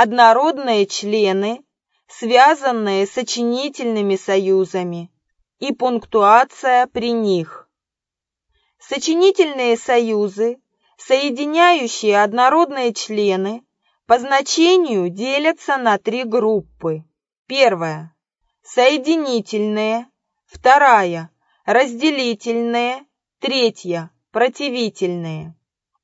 однородные члены, связанные сочинительными союзами, и пунктуация при них. Сочинительные союзы, соединяющие однородные члены, по значению делятся на три группы. Первая – соединительные, вторая – разделительные, третья – противительные.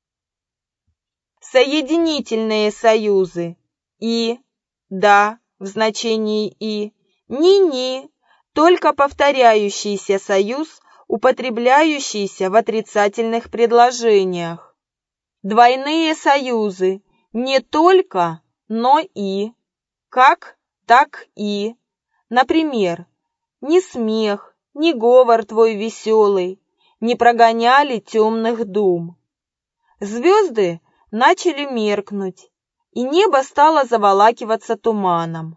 Соединительные союзы и, да, в значении и, ни-ни, только повторяющийся союз, употребляющийся в отрицательных предложениях. Двойные союзы не только, но и, как, так и. Например, ни смех, ни говор твой веселый не прогоняли темных дум. Звезды начали меркнуть, и небо стало заволакиваться туманом.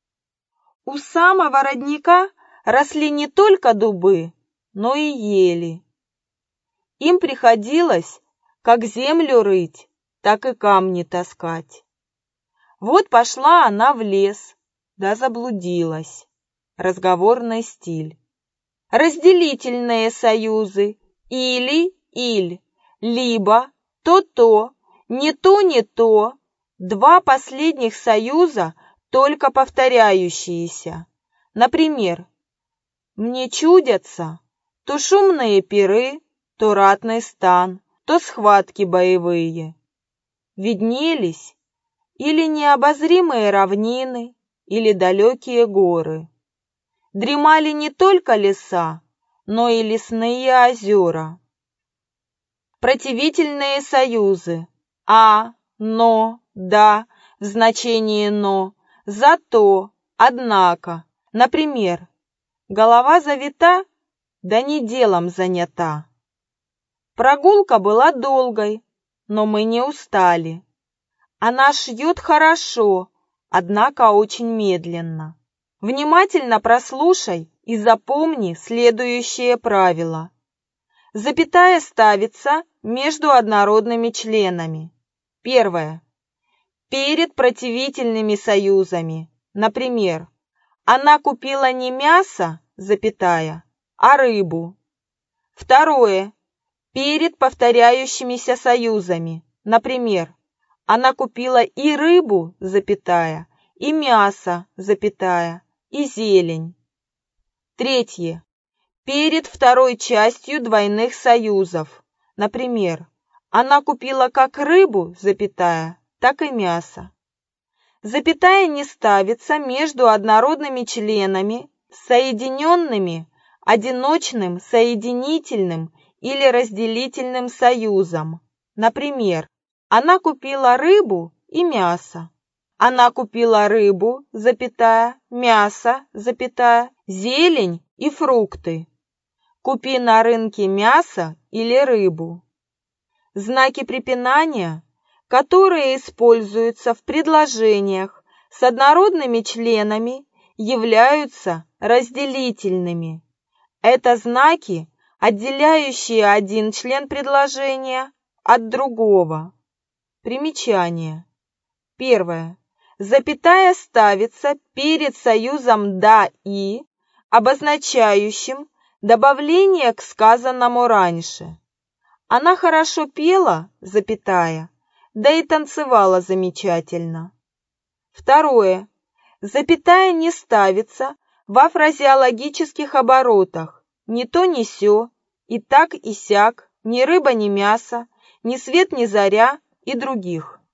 У самого родника росли не только дубы, но и ели. Им приходилось как землю рыть, так и камни таскать. Вот пошла она в лес, да заблудилась. Разговорный стиль. Разделительные союзы или-иль, либо то-то, не то, не то. Два последних союза только повторяющиеся. Например, мне чудятся то шумные пиры, то ратный стан, то схватки боевые. Виднелись или необозримые равнины, или далекие горы. Дремали не только леса, но и лесные озера. Противительные союзы но, да, в значении но, зато, однако. Например, голова завита, да не делом занята. Прогулка была долгой, но мы не устали. Она шьет хорошо, однако очень медленно. Внимательно прослушай и запомни следующее правило. Запятая ставится между однородными членами. Первое. Перед противительными союзами. Например, она купила не мясо, запятая, а рыбу. Второе. Перед повторяющимися союзами. Например, она купила и рыбу, запятая, и мясо, запятая, и зелень. Третье. Перед второй частью двойных союзов. Например, она купила как рыбу, запятая, так и мясо. Запятая не ставится между однородными членами, соединенными одиночным, соединительным или разделительным союзом. Например, она купила рыбу и мясо. Она купила рыбу, запятая, мясо, запятая, зелень и фрукты. Купи на рынке мясо или рыбу. Знаки препинания, которые используются в предложениях с однородными членами, являются разделительными. Это знаки, отделяющие один член предложения от другого. Примечание. Первое. Запятая ставится перед союзом «да» и, обозначающим добавление к сказанному раньше. Она хорошо пела, запятая, да и танцевала замечательно. Второе. Запятая не ставится во фразеологических оборотах ни то ни сё, и так и сяк, ни рыба ни мясо, ни свет ни заря и других.